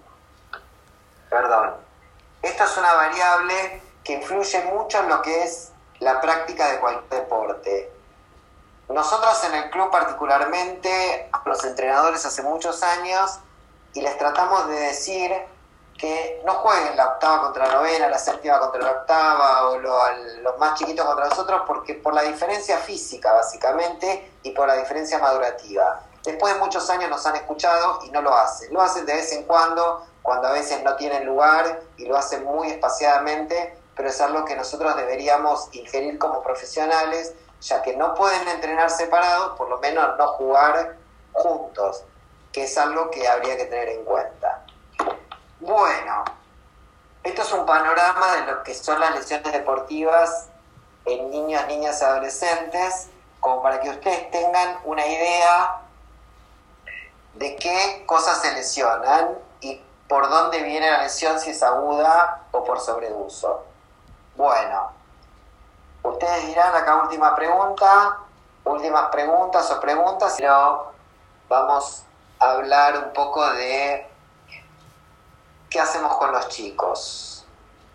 Speaker 1: perdón, esto es una variable que influye mucho en lo que es la práctica de cualquier deporte. Nosotros en el club particularmente, los entrenadores hace muchos años, y les tratamos de decir que no jueguen la octava contra la novena, la séptima contra la octava, o lo, los más chiquitos contra nosotros, porque por la diferencia física básicamente, y por la diferencia madurativa. Después de muchos años nos han escuchado y no lo hacen. Lo hacen de vez en cuando, cuando a veces no tienen lugar, y lo hacen muy espaciadamente, pero es algo que nosotros deberíamos ingerir como profesionales, ya que no pueden entrenar separados, por lo menos no jugar juntos, que es algo que habría que tener en cuenta. Bueno, esto es un panorama de lo que son las lesiones deportivas en niños, niñas y adolescentes, como para que ustedes tengan una idea de qué cosas se lesionan y por dónde viene la lesión, si es aguda o por sobreuso. Bueno, ustedes dirán acá última pregunta, últimas preguntas o preguntas, pero vamos a hablar un poco de qué hacemos con los chicos.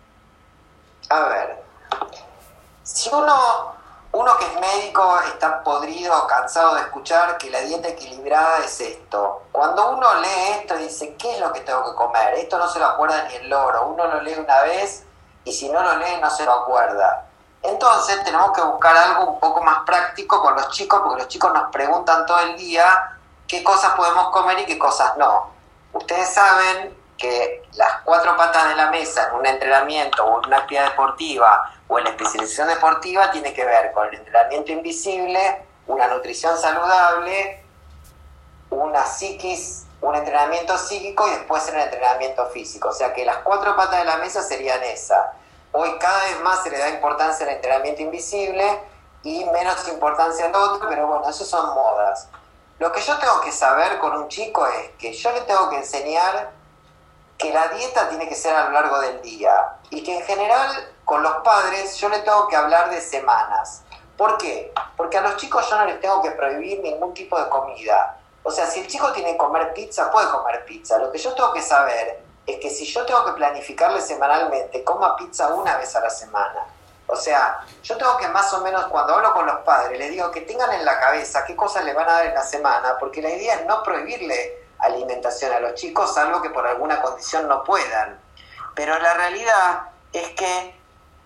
Speaker 1: A ver, si uno, uno que es médico está podrido, cansado de escuchar que la dieta equilibrada es esto. Cuando uno lee esto dice, ¿qué es lo que tengo que comer? Esto no se lo acuerda ni el loro. Uno lo lee una vez y si no lo lee no se lo acuerda. Entonces tenemos que buscar algo un poco más práctico con los chicos, porque los chicos nos preguntan todo el día qué cosas podemos comer y qué cosas no. Ustedes saben que las cuatro patas de la mesa en un entrenamiento o en una actividad deportiva o en la especialización deportiva tiene que ver con el entrenamiento invisible, una nutrición saludable, una psiquis, un entrenamiento psíquico y después el entrenamiento físico. O sea que las cuatro patas de la mesa serían esas. Hoy cada vez más se le da importancia al entrenamiento invisible y menos importancia al otro, pero bueno, eso son modas. Lo que yo tengo que saber con un chico es que yo le tengo que enseñar que la dieta tiene que ser a lo largo del día y que en general con los padres yo le tengo que hablar de semanas. ¿Por qué? Porque a los chicos yo no les tengo que prohibir ningún tipo de comida. O sea, si el chico tiene que comer pizza, puede comer pizza. Lo que yo tengo que saber es que si yo tengo que planificarle semanalmente, coma pizza una vez a la semana. O sea, yo tengo que más o menos, cuando hablo con los padres, les digo que tengan en la cabeza qué cosas les van a dar en la semana, porque la idea es no prohibirle alimentación a los chicos, salvo que por alguna condición no puedan. Pero la realidad es que,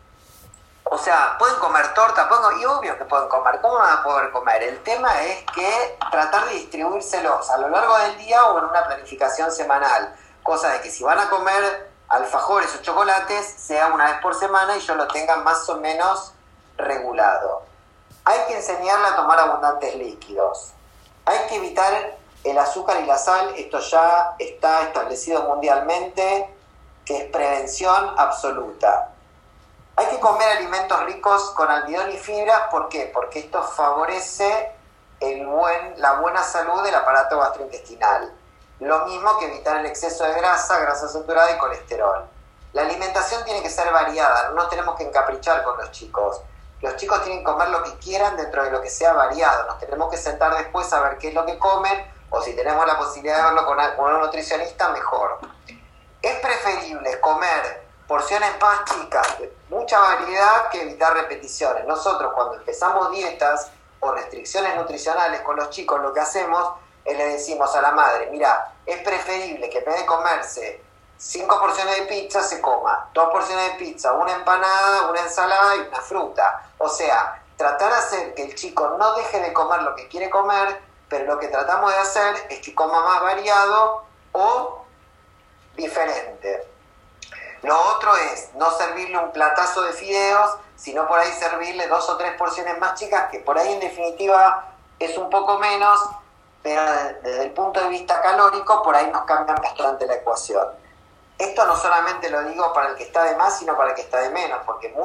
Speaker 1: o sea, pueden comer torta, pueden, y obvio que pueden comer, ¿cómo van a poder comer? El tema es que tratar de distribuírselos a lo largo del día o en una planificación semanal, cosa de que si van a comer alfajores o chocolates, sea una vez por semana y yo lo tenga más o menos regulado. Hay que enseñarle a tomar abundantes líquidos. Hay que evitar el azúcar y la sal, esto ya está establecido mundialmente, que es prevención absoluta. Hay que comer alimentos ricos con almidón y fibras, ¿por qué? Porque esto favorece el buen, la buena salud del aparato gastrointestinal. Lo mismo que evitar el exceso de grasa, grasa saturada y colesterol. La alimentación tiene que ser variada, no nos tenemos que encaprichar con los chicos. Los chicos tienen que comer lo que quieran dentro de lo que sea variado. Nos tenemos que sentar después a ver qué es lo que comen, o si tenemos la posibilidad de verlo con un nutricionista, mejor. Es preferible comer porciones más chicas, mucha variedad, que evitar repeticiones. Nosotros cuando empezamos dietas o restricciones nutricionales con los chicos, lo que hacemos es le decimos a la madre, mira, es preferible que en vez de comerse cinco porciones de pizza, se coma dos porciones de pizza, una empanada, una ensalada y una fruta. O sea, tratar de hacer que el chico no deje de comer lo que quiere comer, pero lo que tratamos de hacer es que coma más variado o diferente. Lo otro es no servirle un platazo de fideos, sino por ahí servirle dos o tres porciones más chicas, que por ahí en definitiva es un poco menos, pero desde el punto de vista calórico por ahí nos cambian bastante la ecuación. Esto no solamente lo digo para el que está de más, sino para el que está de menos, porque muchos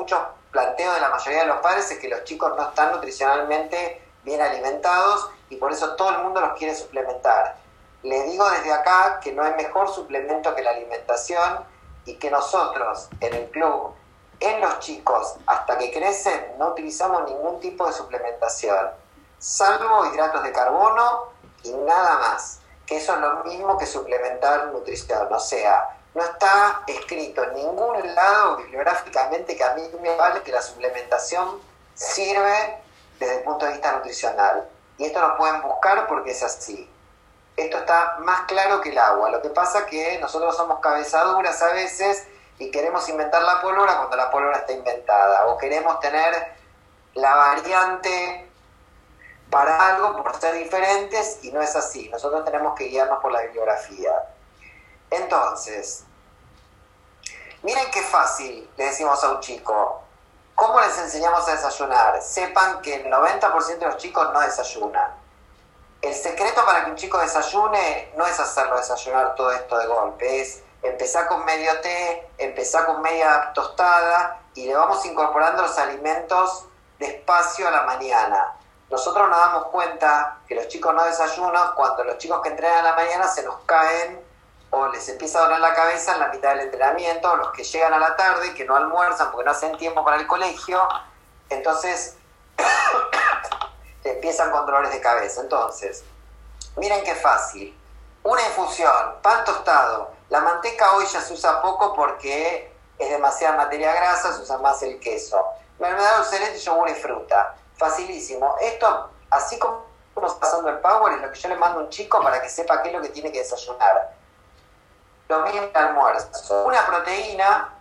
Speaker 1: planteo de la mayoría de los padres es que los chicos no están nutricionalmente bien alimentados y por eso todo el mundo los quiere suplementar. Les digo desde acá que no hay mejor suplemento que la alimentación y que nosotros en el club, en los chicos, hasta que crecen, no utilizamos ningún tipo de suplementación, salvo hidratos de carbono y nada más, que eso es lo mismo que suplementar nutrición. O sea, no está escrito en ningún lado bibliográficamente que a mí me vale que la suplementación sirve desde el punto de vista nutricional. Y esto lo pueden buscar porque es así. Esto está más claro que el agua. Lo que pasa es que nosotros somos cabezaduras a veces y queremos inventar la pólvora cuando la pólvora está inventada. O queremos tener la variante para algo por ser diferentes y no es así. Nosotros tenemos que guiarnos por la bibliografía. Entonces, miren qué fácil le decimos a un chico. ¿Cómo les enseñamos a desayunar? Sepan que el noventa por ciento de los chicos no desayunan. El secreto para que un chico desayune no es hacerlo desayunar todo esto de golpe, es empezar con medio té, empezar con media tostada y le vamos incorporando los alimentos despacio a la mañana. Nosotros nos damos cuenta que los chicos no desayunan cuando los chicos que entrenan a la mañana se nos caen o les empieza a doler la cabeza en la mitad del entrenamiento, o los que llegan a la tarde, que no almuerzan porque no hacen tiempo para el colegio, entonces empiezan con dolores de cabeza. Entonces, miren qué fácil. Una infusión, pan tostado. La manteca hoy ya se usa poco porque es demasiada materia grasa, se usa más el queso. Mermelada dulce de leche, yogur y fruta. Facilísimo. Esto, así como estamos pasando el power, es lo que yo le mando a un chico para que sepa qué es lo que tiene que desayunar. Lo mismo el almuerzo. Una proteína,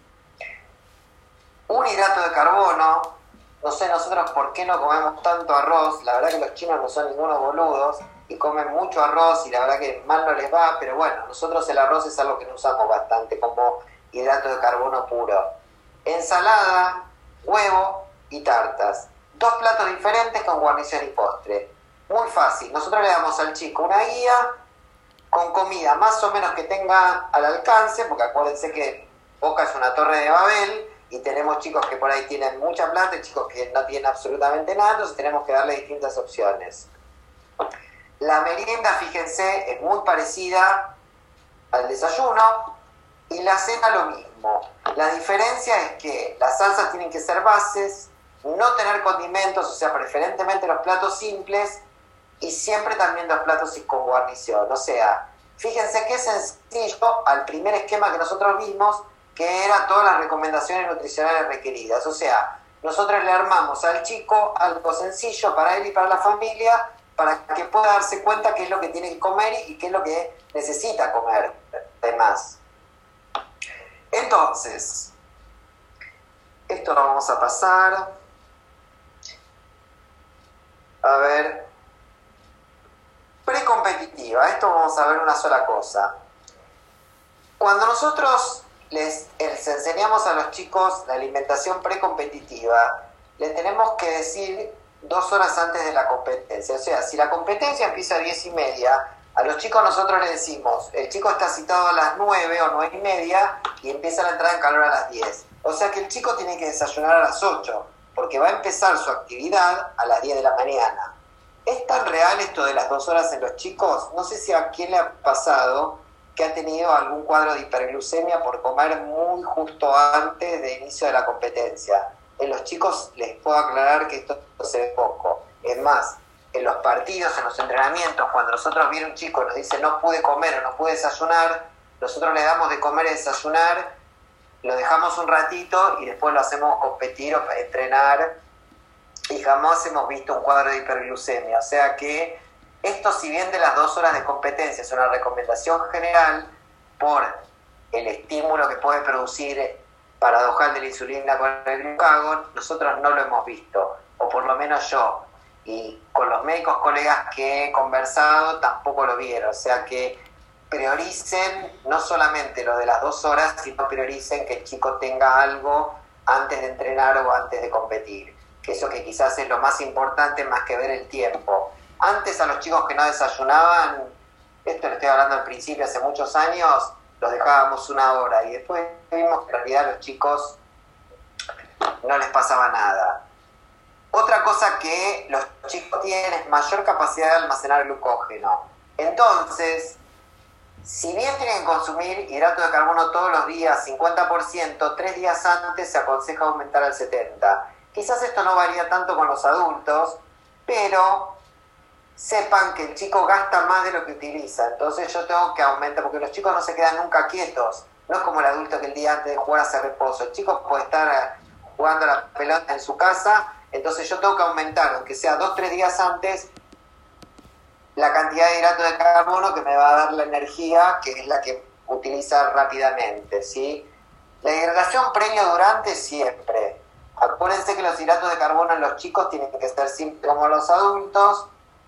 Speaker 1: un hidrato de carbono. No sé nosotros por qué no comemos tanto arroz. La verdad que los chinos no son ningunos boludos y comen mucho arroz y la verdad que mal no les va, pero bueno, nosotros el arroz es algo que no usamos bastante como hidrato de carbono puro. Ensalada, huevo y tartas. Dos platos diferentes con guarnición y postre. Muy fácil. Nosotros le damos al chico una guía con comida más o menos que tenga al alcance, porque acuérdense que Boca es una torre de Babel y tenemos chicos que por ahí tienen mucha plata y chicos que no tienen absolutamente nada, entonces tenemos que darle distintas opciones. La merienda, fíjense, es muy parecida al desayuno y la cena lo mismo. La diferencia es que las salsas tienen que ser bases, no tener condimentos, o sea, preferentemente los platos simples y siempre también los platos con guarnición. O sea, fíjense qué sencillo al primer esquema que nosotros vimos, que era todas las recomendaciones nutricionales requeridas. O sea, nosotros le armamos al chico algo sencillo para él y para la familia, para que pueda darse cuenta qué es lo que tiene que comer y qué es lo que necesita comer, además. Entonces, esto lo vamos a pasar. A ver, precompetitiva, esto vamos a ver una sola cosa. Cuando nosotros les, les enseñamos a los chicos la alimentación precompetitiva, les tenemos que decir dos horas antes de la competencia. O sea, si la competencia empieza a diez y media, a los chicos nosotros les decimos, el chico está citado a las nueve o nueve y media y empieza la entrada en calor a las diez. O sea que el chico tiene que desayunar a las ocho, porque va a empezar su actividad a las diez de la mañana. ¿Es tan real esto de las dos horas en los chicos? No sé si a quién le ha pasado que ha tenido algún cuadro de hiperglucemia por comer muy justo antes de inicio de la competencia. En los chicos les puedo aclarar que esto se ve poco. Es más, en los partidos, en los entrenamientos, cuando nosotros viene un chico y nos dice no pude comer o no pude desayunar, nosotros le damos de comer y desayunar, lo dejamos un ratito y después lo hacemos competir o entrenar y jamás hemos visto un cuadro de hiperglucemia. O sea que esto, si bien de las dos horas de competencia es una recomendación general por el estímulo que puede producir paradojal de la insulina con el glucagón, nosotros no lo hemos visto, o por lo menos yo, y con los médicos colegas que he conversado tampoco lo vieron. O sea que prioricen no solamente lo de las dos horas, sino prioricen que el chico tenga algo antes de entrenar o antes de competir, que eso que quizás es lo más importante más que ver el tiempo. Antes a los chicos que no desayunaban, esto lo estoy hablando al principio, hace muchos años, los dejábamos una hora y después vimos que en realidad los chicos no les pasaba nada. Otra cosa que los chicos tienen es mayor capacidad de almacenar glucógeno. Entonces, si bien tienen que consumir hidrato de carbono todos los días, cincuenta por ciento, tres días antes se aconseja aumentar al setenta por ciento. Quizás esto no varía tanto con los adultos, pero sepan que el chico gasta más de lo que utiliza. Entonces yo tengo que aumentar, porque los chicos no se quedan nunca quietos. No es como el adulto que el día antes de jugar hace reposo. El chico puede estar jugando a la pelota en su casa, entonces yo tengo que aumentar, aunque sea dos o tres días antes, la cantidad de hidrato de carbono que me va a dar la energía, que es la que utiliza rápidamente, ¿sí? La hidratación previa durante siempre. Acuérdense que los hidratos de carbono en los chicos tienen que ser siempre como los adultos.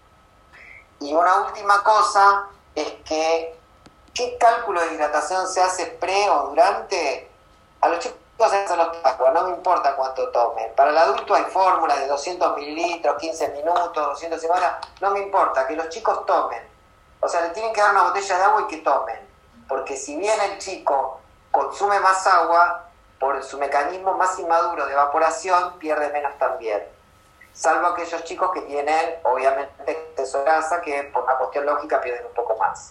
Speaker 1: Y una última cosa es que, ¿qué cálculo de hidratación se hace pre o durante? A los chicos se hacen los agua, no me importa cuánto tomen. Para el adulto hay fórmulas de doscientos mililitros, quince minutos, doscientos cincuenta, no me importa, que los chicos tomen. O sea, le tienen que dar una botella de agua y que tomen. Porque si bien el chico consume más agua, por su mecanismo más inmaduro de evaporación, pierde menos también. Salvo aquellos chicos que tienen, obviamente, exceso de grasa, que por una cuestión lógica pierden un poco más.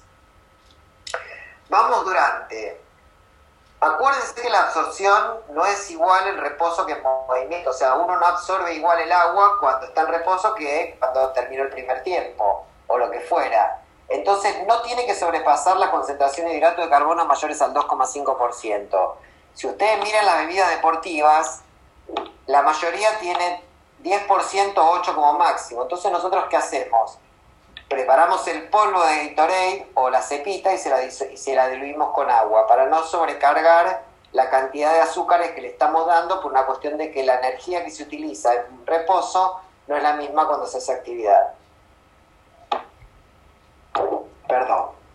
Speaker 1: Vamos durante. Acuérdense que la absorción no es igual el reposo que el movimiento. O sea, uno no absorbe igual el agua cuando está en reposo que cuando terminó el primer tiempo, o lo que fuera. Entonces, no tiene que sobrepasar la concentración de hidrato de carbono mayores al dos coma cinco por ciento. Si ustedes miran las bebidas deportivas, la mayoría tiene diez por ciento o ocho por ciento como máximo. Entonces, ¿nosotros qué hacemos? Preparamos el polvo de Gatorade o la cepita y se, la, y se la diluimos con agua para no sobrecargar la cantidad de azúcares que le estamos dando por una cuestión de que la energía que se utiliza en reposo no es la misma cuando se hace actividad. Perdón.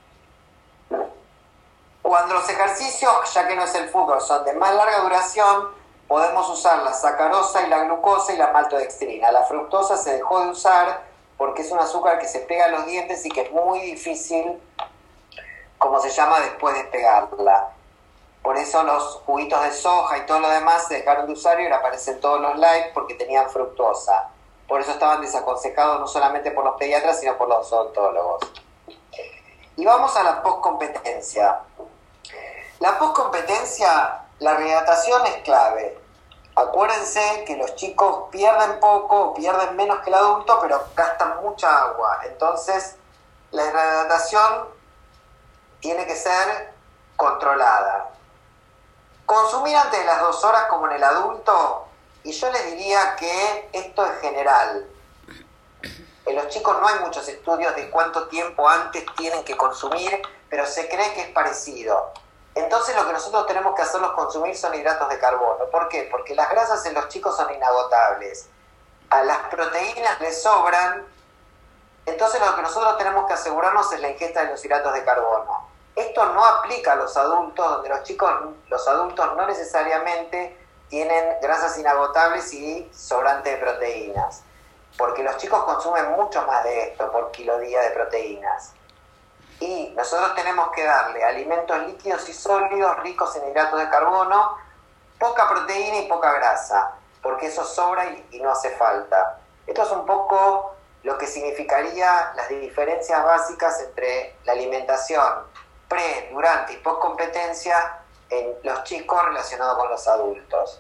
Speaker 1: Cuando los ejercicios, ya que no es el fútbol, son de más larga duración, podemos usar la sacarosa y la glucosa y la maltodextrina. La fructosa se dejó de usar porque es un azúcar que se pega a los dientes y que es muy difícil, como se llama, después de pegarla. Por eso los juguitos de soja y todo lo demás se dejaron de usar y ahora aparecen todos los light porque tenían fructosa. Por eso estaban desaconsejados no solamente por los pediatras, sino por los odontólogos. Y vamos a la postcompetencia. La postcompetencia, la rehidratación es clave. Acuérdense que los chicos pierden poco, pierden menos que el adulto, pero gastan mucha agua. Entonces, la rehidratación tiene que ser controlada. Consumir antes de las dos horas como en el adulto, y yo les diría que esto es general. En los chicos no hay muchos estudios de cuánto tiempo antes tienen que consumir, pero se cree que es parecido. Entonces lo que nosotros tenemos que hacerlos consumir son hidratos de carbono. ¿Por qué? Porque las grasas en los chicos son inagotables. A las proteínas les sobran. Entonces lo que nosotros tenemos que asegurarnos es la ingesta de los hidratos de carbono. Esto no aplica a los adultos, donde los chicos, los adultos no necesariamente tienen grasas inagotables y sobrante de proteínas. Porque los chicos consumen mucho más de esto por kilo día de proteínas. Y nosotros tenemos que darle alimentos líquidos y sólidos ricos en hidratos de carbono, poca proteína y poca grasa, porque eso sobra y, y no hace falta. Esto es un poco lo que significaría las diferencias básicas entre la alimentación pre, durante y post competencia en los chicos relacionados con los adultos.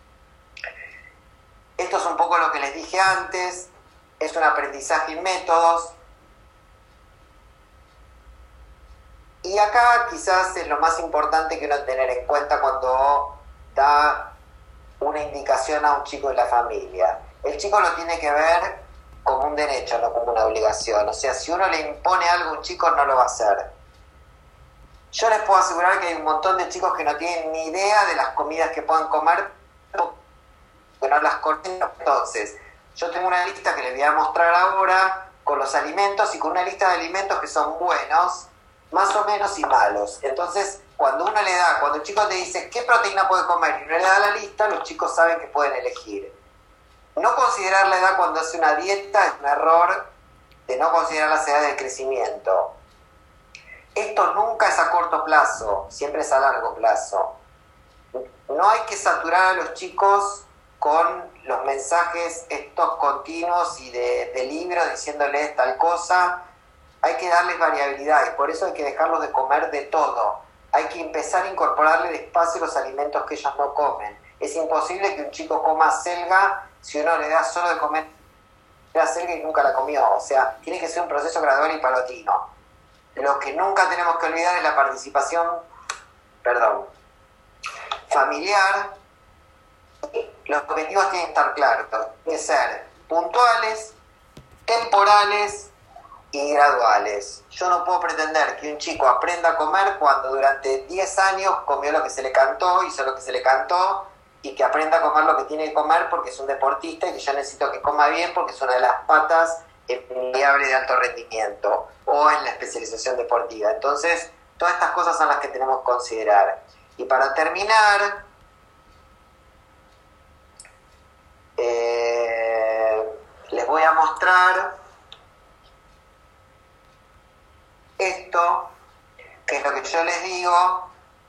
Speaker 1: Esto es un poco lo que les dije antes, es un aprendizaje y métodos. Y acá quizás es lo más importante que uno tener en cuenta cuando da una indicación a un chico de la familia. El chico lo tiene que ver como un derecho, no como una obligación. O sea, si uno le impone algo a un chico, no lo va a hacer. Yo les puedo asegurar que hay un montón de chicos que no tienen ni idea de las comidas que puedan comer, que no las conocen. Entonces, yo tengo una lista que les voy a mostrar ahora con los alimentos y con una lista de alimentos que son buenos, más o menos y malos. Entonces, cuando uno le da, cuando el chico te dice qué proteína puede comer y uno le da la lista, los chicos saben que pueden elegir. No considerar la edad cuando hace una dieta es un error de no considerar las edades de Esto nunca es a corto plazo, siempre es a largo plazo. no hay que saturar a los chicos con los mensajes estos continuos y de, de libros diciéndoles tal cosa. Hay que darles variabilidad y por eso hay que dejarlos de comer de todo. Hay que empezar a incorporarle despacio los alimentos que ellos no comen. Es imposible que un chico coma selga si uno le da solo de comer la selga y nunca la comió. O sea, tiene que ser un proceso gradual y paulatino. Lo que nunca tenemos que olvidar es la participación, perdón, familiar. Los objetivos tienen que estar claros, tienen que ser puntuales, temporales y graduales. Yo no puedo pretender que un chico aprenda a comer cuando durante diez años comió lo que se le cantó, hizo lo que se le cantó, y que aprenda a comer lo que tiene que comer porque es un deportista y que yo necesito que coma bien porque es una de las patas enviables de alto rendimiento o en la especialización deportiva. Entonces, todas estas cosas son las que tenemos que considerar. Y para terminar, eh, les voy a mostrar esto, que es lo que yo les digo.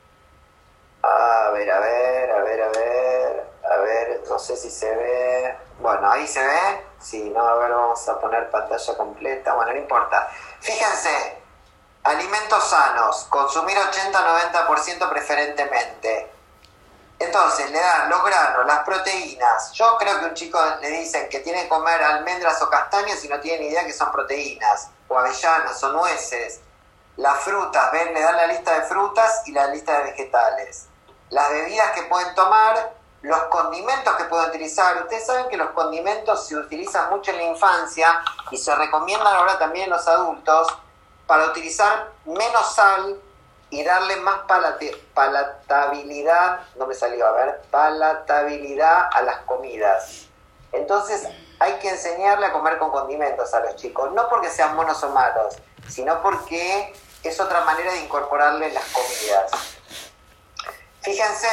Speaker 1: A ver, a ver, a ver, a ver, a ver, no sé si se ve. Bueno, ahí se ve. Sí, no, a ver, vamos a poner pantalla completa. Bueno, no importa. Fíjense, alimentos sanos, consumir ochenta a noventa por ciento preferentemente. Entonces, le dan los granos, las proteínas. Yo creo que a un chico le dicen que tiene que comer almendras o castañas y no tiene ni idea que son proteínas, o avellanas o nueces. Las frutas, ven, le dan la lista de frutas y la lista de vegetales. Las bebidas que pueden tomar, los condimentos que pueden utilizar. Ustedes saben que los condimentos se utilizan mucho en la infancia y se recomiendan ahora también en los adultos para utilizar menos sal y darle más palate, palatabilidad, no me salió, a ver, palatabilidad a las comidas. Entonces hay que enseñarle a comer con condimentos a los chicos, no porque sean buenos o malos, sino porque es otra manera de incorporarle las comidas. Fíjense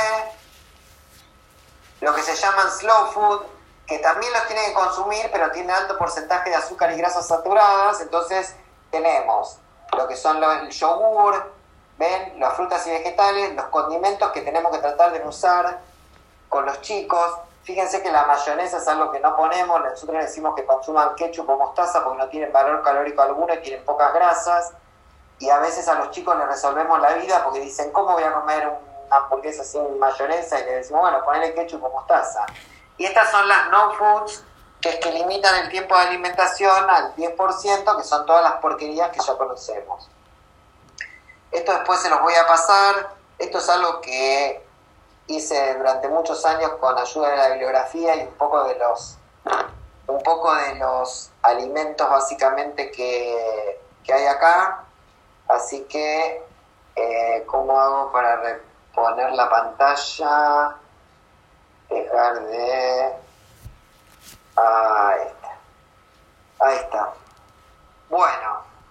Speaker 1: lo que se llaman slow food, que también los tienen que consumir, pero tienen alto porcentaje de azúcar y grasas saturadas. Entonces tenemos lo que son los, el yogur, ven, las frutas y vegetales, los condimentos que tenemos que tratar de no usar con los chicos. Fíjense que la mayonesa es algo que no ponemos, nosotros les decimos que consuman ketchup o mostaza porque no tienen valor calórico alguno y tienen pocas grasas, y a veces a los chicos les resolvemos la vida porque dicen, ¿cómo voy a comer una hamburguesa sin mayonesa? Y les decimos, bueno, ponele ketchup o mostaza. Y estas son las no foods, que es que limitan el tiempo de alimentación al diez por ciento, que son todas las porquerías que ya conocemos. Esto después se los voy a pasar. Esto es algo que hice durante muchos años con ayuda de la bibliografía y un poco de los un poco de los alimentos básicamente que, que hay acá. Así que eh, ¿cómo hago para reponer la pantalla? Dejar de... Ahí está. Ahí está. Bueno,